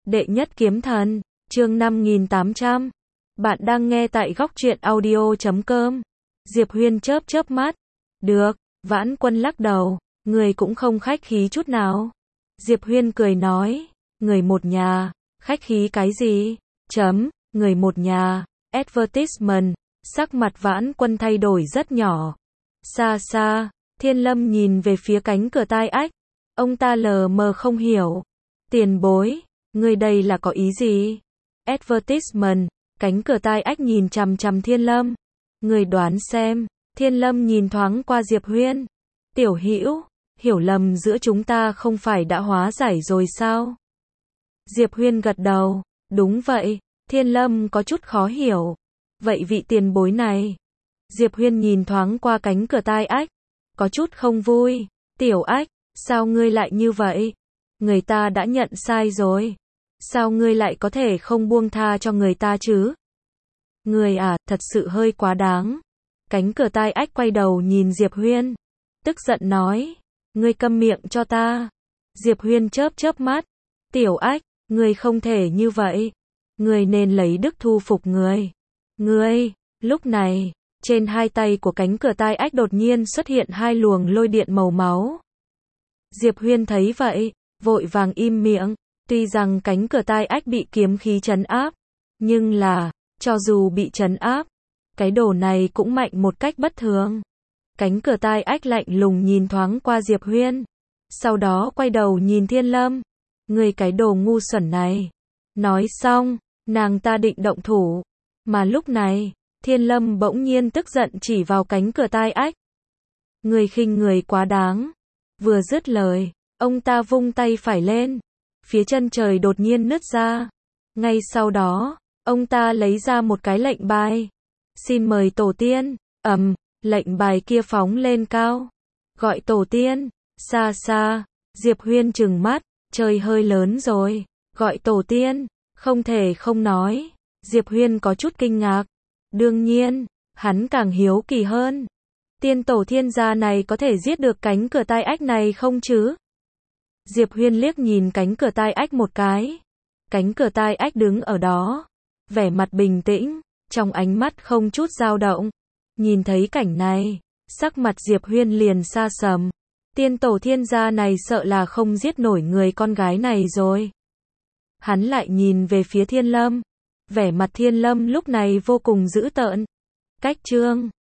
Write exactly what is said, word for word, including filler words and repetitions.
Đệ nhất kiếm thần, chương năm nghìn tám trăm. Bạn đang nghe tại góc truyện audio chấm com. Diệp Huyên chớp chớp mắt. Được, Vãn Quân lắc đầu, người cũng không khách khí chút nào. Diệp Huyên cười nói, người một nhà, khách khí cái gì? Chấm, người một nhà, advertisement. Sắc mặt Vãn Quân thay đổi rất nhỏ. Xa xa, Thiên Lâm nhìn về phía cánh cửa tai ách. Ông ta lờ mờ không hiểu. Tiền bối, người đây là có ý gì? Advertisement, cánh cửa tai ách nhìn chằm chằm Thiên Lâm. Người đoán xem. Thiên Lâm nhìn thoáng qua Diệp Huyên. Tiểu Hữu, hiểu lầm giữa chúng ta không phải đã hóa giải rồi sao? Diệp Huyên gật đầu. Đúng vậy. Thiên Lâm có chút khó hiểu. Vậy vị tiền bối này? Diệp Huyên nhìn thoáng qua cánh cửa tai ách. Có chút không vui. Tiểu Ách, sao ngươi lại như vậy? Người ta đã nhận sai rồi. Sao ngươi lại có thể không buông tha cho người ta chứ? Người à, thật sự hơi quá đáng. Cánh cửa tai ách quay đầu nhìn Diệp Huyên. Tức giận nói. Ngươi câm miệng cho ta. Diệp Huyên chớp chớp mắt. Tiểu Ách, ngươi không thể như vậy. Ngươi nên lấy đức thu phục người. Ngươi, lúc này, trên hai tay của cánh cửa tai ách đột nhiên xuất hiện hai luồng lôi điện màu máu. Diệp Huyên thấy vậy, vội vàng im miệng. Tuy rằng cánh cửa tai ách bị kiếm khí trấn áp, nhưng là, cho dù bị trấn áp, cái đồ này cũng mạnh một cách bất thường. Cánh cửa tai ách lạnh lùng nhìn thoáng qua Diệp Huyên, sau đó quay đầu nhìn Thiên Lâm. Người cái đồ ngu xuẩn này. Nói xong, nàng ta định động thủ, mà lúc này, Thiên Lâm bỗng nhiên tức giận chỉ vào cánh cửa tai ách. Người khinh người quá đáng. Vừa dứt lời, ông ta vung tay phải lên. Phía chân trời đột nhiên nứt ra. Ngay sau đó, ông ta lấy ra một cái lệnh bài. Xin mời tổ tiên. Ầm, lệnh bài kia phóng lên cao. Gọi tổ tiên. Xa xa, Diệp Huyên trừng mắt. Trời hơi lớn rồi. Gọi tổ tiên. Không thể không nói. Diệp Huyên có chút kinh ngạc. Đương nhiên, hắn càng hiếu kỳ hơn. Tiên tổ thiên gia này có thể giết được cánh cửa tai ách này không chứ? Diệp Huyên liếc nhìn cánh cửa tai ách một cái. Cánh cửa tai ách đứng ở đó, vẻ mặt bình tĩnh, trong ánh mắt không chút dao động. Nhìn thấy cảnh này, sắc mặt Diệp Huyên liền sa sầm. Tiên tổ thiên gia này sợ là không giết nổi người con gái này rồi. Hắn lại nhìn về phía Thiên Lâm. Vẻ mặt Thiên Lâm lúc này vô cùng dữ tợn. Cách chương